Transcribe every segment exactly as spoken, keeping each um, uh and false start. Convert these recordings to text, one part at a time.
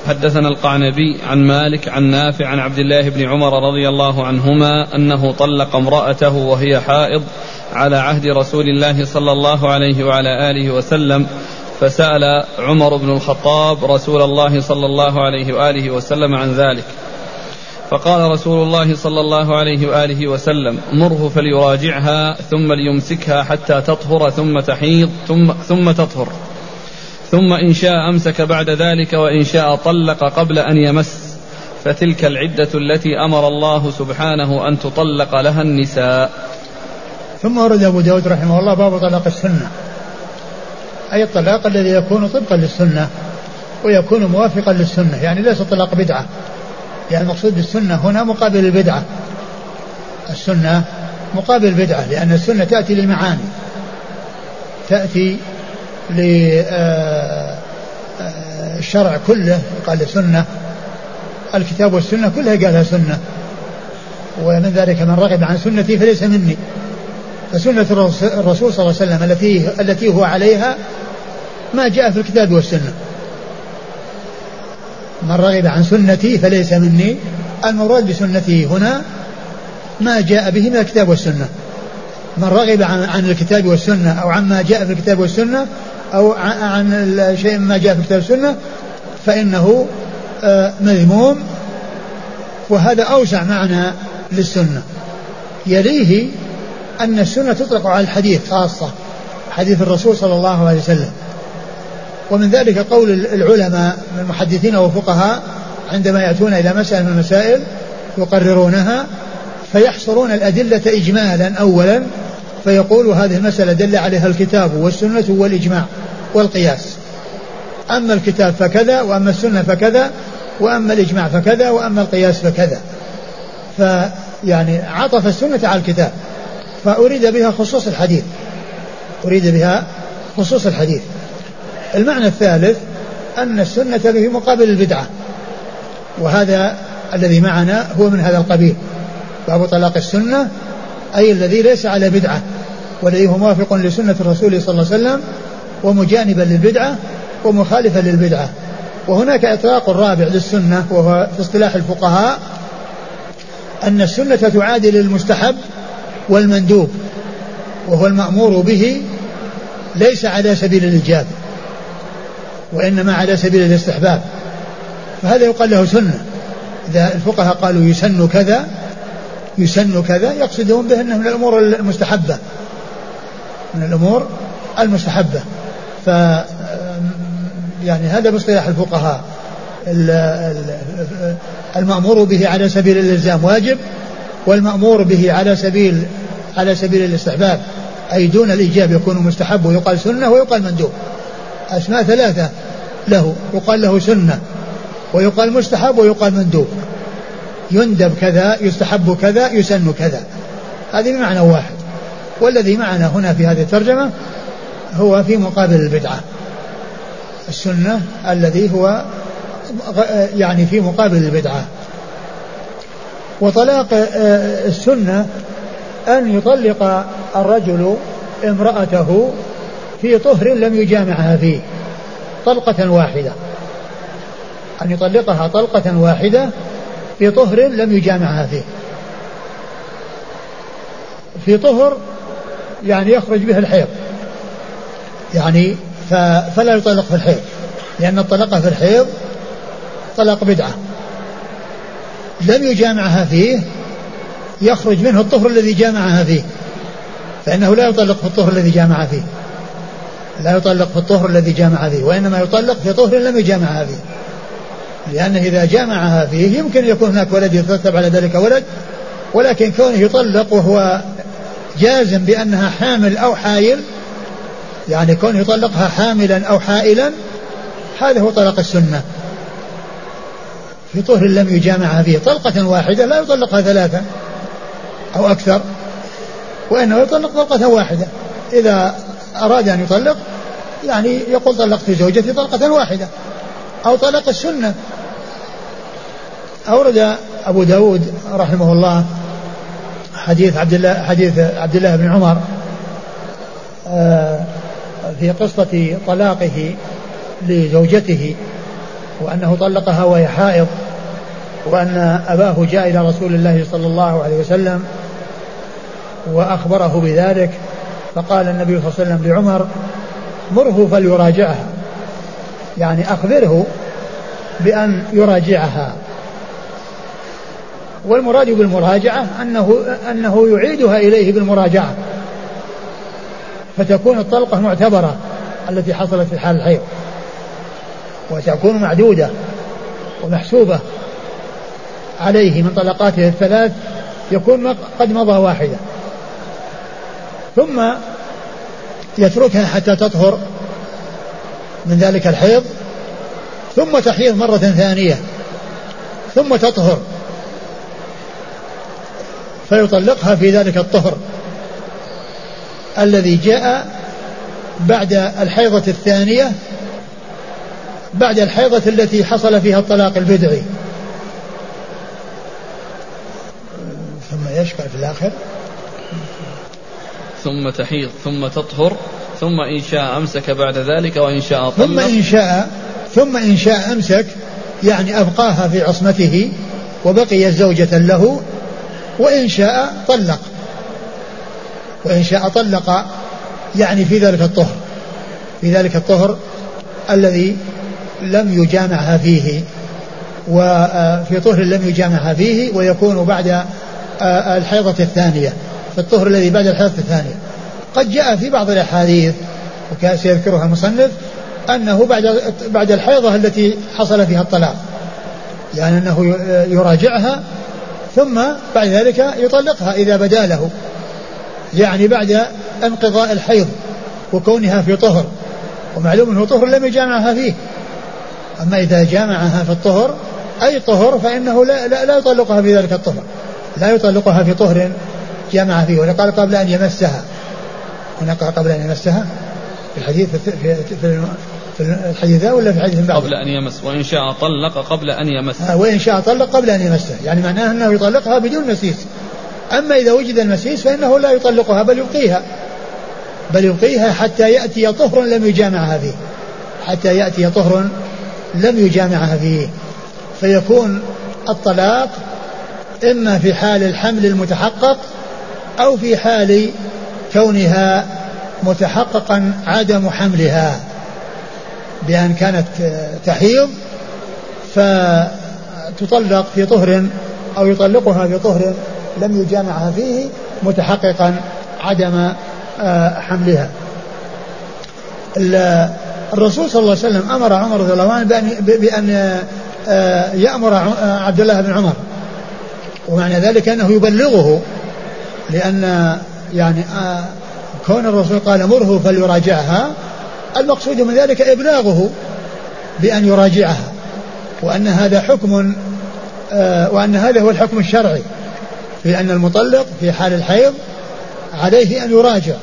حدثنا القعنبي عن مالك عن نافع عن عبد الله بن عمر رضي الله عنهما أنه طلق امرأته وهي حائض على عهد رسول الله صلى الله عليه وعلى آله وسلم، فسأل عمر بن الخطاب رسول الله صلى الله عليه وآله وسلم عن ذلك، فقال رسول الله صلى الله عليه وآله وسلم: مره فليراجعها ثم ليمسكها حتى تطهر ثم تحيض ثم, ثم تطهر، ثم إن شاء أمسك بعد ذلك وإن شاء طلق قبل أن يمس، فتلك العدة التي أمر الله سبحانه أن تطلق لها النساء. ثم ورد أبو داود رحمه الله باب طلاق السنة، أي الطلاق الذي يكون طبقا للسنة ويكون موافقا للسنة، يعني ليس طلاق بدعة، يعني المقصود بالسنة هنا مقابل البدعة، السنة مقابل البدعة، لأن السنة تأتي للمعاني، تأتي للشرع كله قال سنة، الكتاب والسنة كلها قالها سنة، ومن ذلك من رغب عن سنتي فليس مني، فسنة الرسول صلى الله عليه وسلم التي التي هو عليها ما جاء في الكتاب والسنة. من رغب عن سنتي فليس مني، المراد بسنته هنا ما جاء به من الكتاب والسنة. من رغب عن, عن الكتاب والسنة أو عما جاء في الكتاب والسنة أو عن شيء ما جاء في الكتاب والسنة فإنه مذموم، وهذا أوسع معنى للسنة. يليه أن السنة تطلق على الحديث خاصة، حديث الرسول صلى الله عليه وسلم، ومن ذلك قول العلماء من المحدثين والفقهاء عندما يأتون إلى مسألة من المسائل يقررونها فيحصرون الأدلة إجمالا أولا، فيقول هذه المسألة دل عليها الكتاب والسنة والإجماع والقياس، أما الكتاب فكذا، وأما السنة فكذا، وأما الإجماع فكذا، وأما القياس فكذا، فيعني عطف السنة على الكتاب، فأريد بها خصوص الحديث، أريد بها خصوص الحديث. المعنى الثالث أن السنة في مقابل البدعة، وهذا الذي معنا هو من هذا القبيل، باب طلاق السنة أي الذي ليس على بدعة، والذي هو موافق لسنة الرسول صلى الله عليه وسلم ومجانبا للبدعة ومخالفا للبدعة. وهناك إطلاق رابع للسنة، وهو في اصطلاح الفقهاء أن السنة تعادل المستحب والمندوب، وهو المأمور به ليس على سبيل الإيجاب وإنما على سبيل الاستحباب، فهذا يقال له سنة. إذا الفقهاء قالوا يسن كذا يسن كذا يقصدون به أنه من الأمور المستحبة، من الأمور المستحبة. ف يعني هذا باصطلاح الفقهاء، المأمور به على سبيل الإلزام واجب، والمأمور به على سبيل على سبيل الاستحباب أي دون الإيجاب يكون مستحب، ويقال سنة ويقال مندوب، أسماء ثلاثة له، يقال له سنة ويقال مستحب ويقال مندوب، يندب كذا يستحب كذا يسن كذا، هذه بمعنى واحد. والذي معنا هنا في هذه الترجمة هو في مقابل البدعة، السنة الذي هو يعني في مقابل البدعة. وطلاق السنة أن يطلق الرجل امرأته في طهر لم يجامعها فيه طلقة واحدة، أن يطلقها طلقة واحدة في طهر لم يجامعها فيه. في طهر يعني يخرج به الحيض، يعني فلا يطلق في الحيض، لأن الطلقة في الحيض طلق بدعة. لم يجامعها فيه يخرج منه الطهر الذي جامعها فيه، فإنه لا يطلق في الطهر الذي جامع فيه، لا يطلق في الطهر الذي جامع فيه، وإنما يطلق في طهر لم يجامعها فيه، لأنه إذا جامعها فيه يمكن يكون هناك ولد يترتب على ذلك ولد، ولكن كونه يطلق وهو جازم بأنها حامل أو حائل، يعني كونه يطلقها حاملا أو حائلا، هذا هو طلاق السنة في طهر لم يجامعها فيه طلقة واحدة، لا يطلقها ثلاثة أو أكثر، وإنه يطلق طلقة واحدة. إذا أراد أن يطلق يعني يقول طلقت زوجتي طلقة واحدة، أو طلق السنة. أورد أبو داود رحمه الله حديث عبد الله حديث عبد الله بن عمر في قصة طلاقه لزوجته وأنه طلقها وهي حائض، وأن أباه جاء إلى رسول الله صلى الله عليه وسلم وأخبره بذلك، فقال النبي صلى الله عليه وسلم لعمر مره فليراجعها، يعني أخبره بأن يراجعها. والمراد بالمراجعة أنه, أنه يعيدها إليه بالمراجعة، فتكون الطلقة معتبرة التي حصلت في حال الحيض، وتكون معدودة ومحسوبة عليه من طلقاته الثلاث، يكون قد مضى واحدة، ثم يتركها حتى تطهر من ذلك الحيض، ثم تحيض مرة ثانية، ثم تطهر فيطلقها في ذلك الطهر الذي جاء بعد الحيضة الثانية، بعد الحيضة التي حصل فيها الطلاق البدعي. ثم يشكل في الآخر ثم تحيض ثم تطهر ثم إن شاء أمسك بعد ذلك وإن شاء طلق. ثم إن شاء ثم إن شاء أمسك، يعني أبقاها في عصمته وبقيت زوجة له، وإن شاء طلق، وإن شاء طلق يعني في ذلك الطهر، في ذلك الطهر الذي لم يجامعها فيه، وفي طهر لم يجامعها فيه، ويكون بعد الحيضة الثانية، في الطهر الذي بعد الحيضة الثانية. قد جاء في بعض الأحاديث وسيذكرها المصنف أنه بعد بعد الحيضة التي حصل فيها الطلاق، يعني أنه يراجعها ثم بعد ذلك يطلقها إذا بدا له، يعني بعد انقضاء الحيض وكونها في طهر، ومعلوم أنه طهر لم يجامعها فيه. أما إذا جامعها في الطهر أي طهر فإنه لا, لا, لا يطلقها في ذلك الطهر، لا يطلقها في طهر جامع فيه. ولقال قبل أن يمسها، هنا قال قبل أن يمسها في الحديث في, في, في, في الحديث ذا ولا في الحديث بعد؟ قبل أن يمس، وإن شاء طلق قبل أن يمس. آه وإن شاء طلق قبل أن يمسها، يعني معناه أنه يطلقها بدون مسيس. أما إذا وجد المسيس فإنه لا يطلقها بل يبقيها، بل يبقيها حتى يأتي طهر لم يجامعها فيه، حتى يأتي طهر لم يجامعها فيه، فيكون الطلاق إما في حال الحمل المتحقق أو في حال كونها متحققا عدم حملها، بأن كانت تحيض فتطلق في طهر أو يطلقها في طهر لم يجامعها فيه متحققا عدم حملها. الرسول صلى الله عليه وسلم أمر عمر رضي الله عنه بأن, بأن يأمر عبد الله بن عمر، ومعنى ذلك أنه يبلغه، لأن يعني كون الرسول قال مره فليراجعها، المقصود من ذلك إبلاغه بأن يراجعها، وأن هذا حكم، وأن هذا هو الحكم الشرعي في أن المطلق في حال الحيض عليه أن يراجع.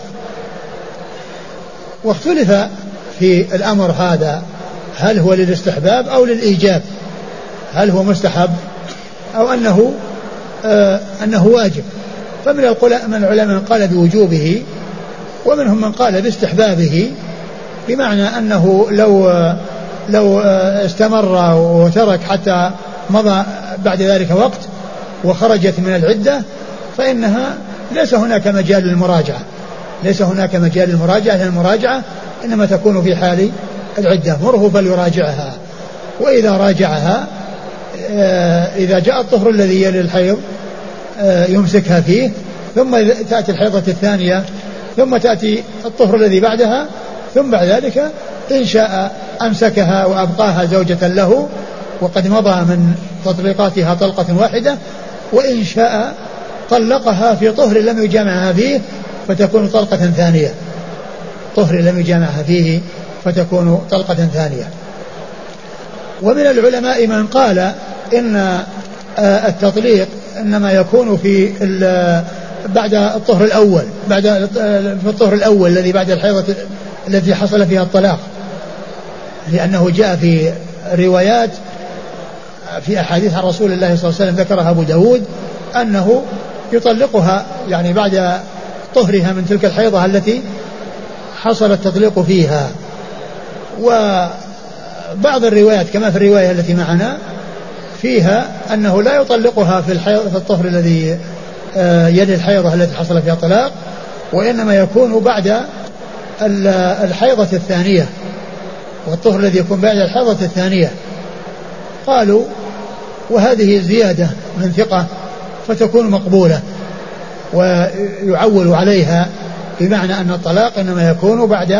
واختلف في الأمر هذا هل هو للاستحباب أو للإيجاب، هل هو مستحب أو أنه آه أنه واجب. فمن العلماء من قال بوجوبه، ومنهم من قال باستحبابه، بمعنى أنه لو لو استمر وترك حتى مضى بعد ذلك وقت وخرجت من العدة فإنها ليس هناك مجال للمراجعة، ليس هناك مجال للمراجعة، لأن المراجعة إنما تكون في حال العدة. مره فليراجعها، وإذا راجعها إذا جاء الطهر الذي يلي الحيض يمسكها فيه، ثم تأتي الحيضة الثانية، ثم تأتي الطهر الذي بعدها، ثم بعد ذلك إن شاء أمسكها وأبقاها زوجة له وقد مضى من تطليقاتها طلقة واحدة، وإن شاء طلقها في طهر لم يجامعها فيه فتكون طلقة ثانية، طهر لم يجامعها فيه فتكون طلقة ثانية. ومن العلماء من قال إن التطليق إنما يكون في بعد الطهر الأول، بعد في الطهر الأول الذي بعد الحيضة التي حصل فيها الطلاق، لأنه جاء في روايات في أحاديث عن رسول الله صلى الله عليه وسلم ذكرها أبو داود أنه يطلقها يعني بعد طهرها من تلك الحيضة التي حصل التطليق فيها. و بعض الروايات كما في الرواية التي معنا فيها أنه لا يطلقها في الحيض في الطهر الذي يلي الحيضة التي حصل فيها طلاق، وإنما يكون بعد الحيضة الثانية، والطهر الذي يكون بعد الحيضة الثانية. قالوا وهذه زيادة من ثقة فتكون مقبولة ويعول عليها، بمعنى أن الطلاق إنما يكون بعد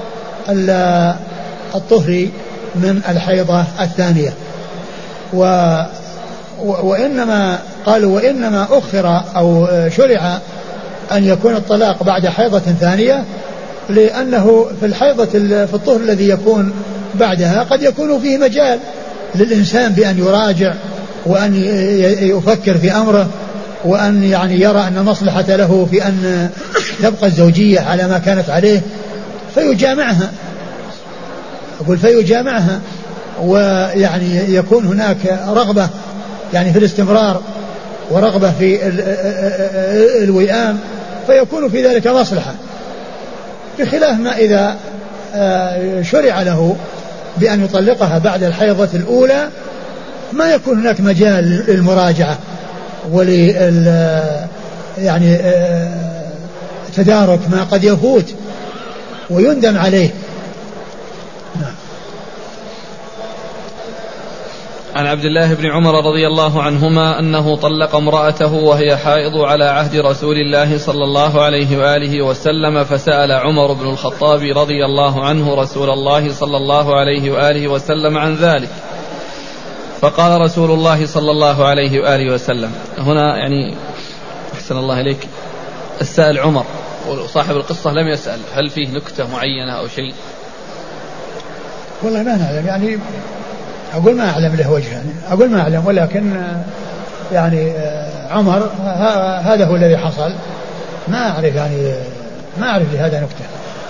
الطهر من الحيضة الثانية. و وإنما قالوا وإنما أخر أو شرع أن يكون الطلاق بعد حيضة ثانية، لأنه في الحيضة في الطهر الذي يكون بعدها قد يكون فيه مجال للإنسان بأن يراجع وأن يفكر في أمره، وأن يعني يرى أن مصلحة له في أن تبقى الزوجية على ما كانت عليه فيجامعها. أقول فيجامعها، ويعني يكون هناك رغبة يعني في الاستمرار ورغبة في الوئام، فيكون في ذلك مصلحة، بخلاف ما إذا شرع له بأن يطلقها بعد الحيضة الأولى ما يكون هناك مجال للمراجعة ولل يعني تدارك ما قد يفوت ويندم عليه. نعم. عن عبد الله بن عمر رضي الله عنهما أنه طلق امرأته وهي حائض على عهد رسول الله صلى الله عليه وآله وسلم، فسأل عمر بن الخطاب رضي الله عنه رسول الله صلى الله عليه وآله وسلم عن ذلك، فقال رسول الله صلى الله عليه وآله وسلم. هنا يعني أحسن الله إليك، السائل عمر وصاحب القصة لم يسأل، هل فيه نكتة معينة أو شيء؟ والله ما نعلم، يعني أقول ما أعلم له وجه، يعني أقول ما أعلم، ولكن يعني عمر هذا هو الذي حصل، ما أعرف يعني ما أعرف لهذا نكتة.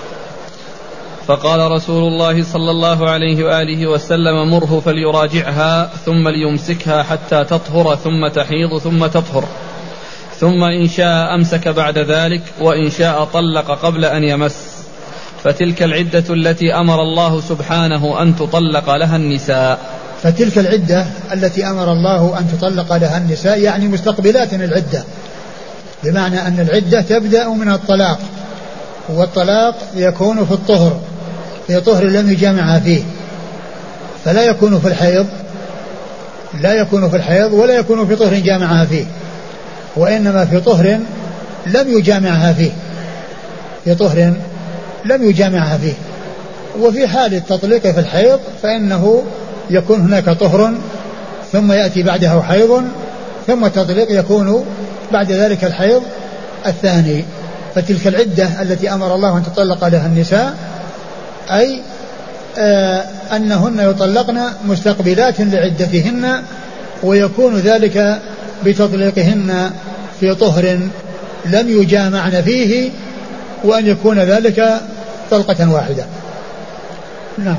فقال رسول الله صلى الله عليه وآله وسلم مره فليراجعها ثم ليمسكها حتى تطهر ثم تحيض ثم تطهر، ثم إن شاء أمسك بعد ذلك وإن شاء طلق قبل أن يمس، فتلك العدة التي أمر الله سبحانه أن تطلق لها النساء. فتلك العدة التي أمر الله أن تطلق لها النساء يعني مستقبلات العدة، بمعنى أن العدة تبدأ من الطلاق، والطلاق يكون في الطهر، في طهر لم يجامعها فيه، فلا يكون في الحيض لا يكون في الحيض ولا يكون في طهر جامعها فيه، وإنما في طهر لم يجامعها فيه في طهر لم يجامعها فيه. وفي حال التطليق في الحيض فإنه يكون هناك طهر ثم يأتي بعده حيض ثم التطليق يكون بعد ذلك الحيض الثاني. فتلك العدة التي أمر الله أن تطلق لها النساء أي آه أنهن يطلقن مستقبلات لعدتهن، ويكون ذلك بتطليقهن في طهر لم يجامعن فيه، وأن يكون ذلك طلقة واحدة. نعم.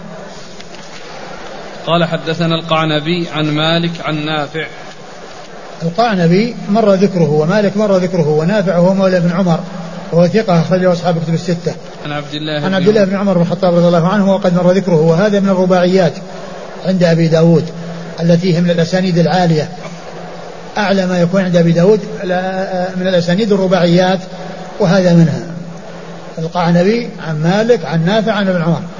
قال حدثنا القعنبي عن مالك عن نافع. القعنبي مر ذكره ومالك مر ذكره، ونافع هو مولى بن عمر وهو ثقة أخرجه أصحاب الكتب الستة. عن عبد الله عن عبد الله بن عمر بن الخطاب رضي الله عنه وقد مر ذكره، وهذا من الرباعيات عند أبي داود التي هي من الأسانيد العالية، أعلى ما يكون عند أبي داود من الأسانيد الرباعيات، وهذا منها. القعنبي عن مالك عن نافع عن ابن عمر.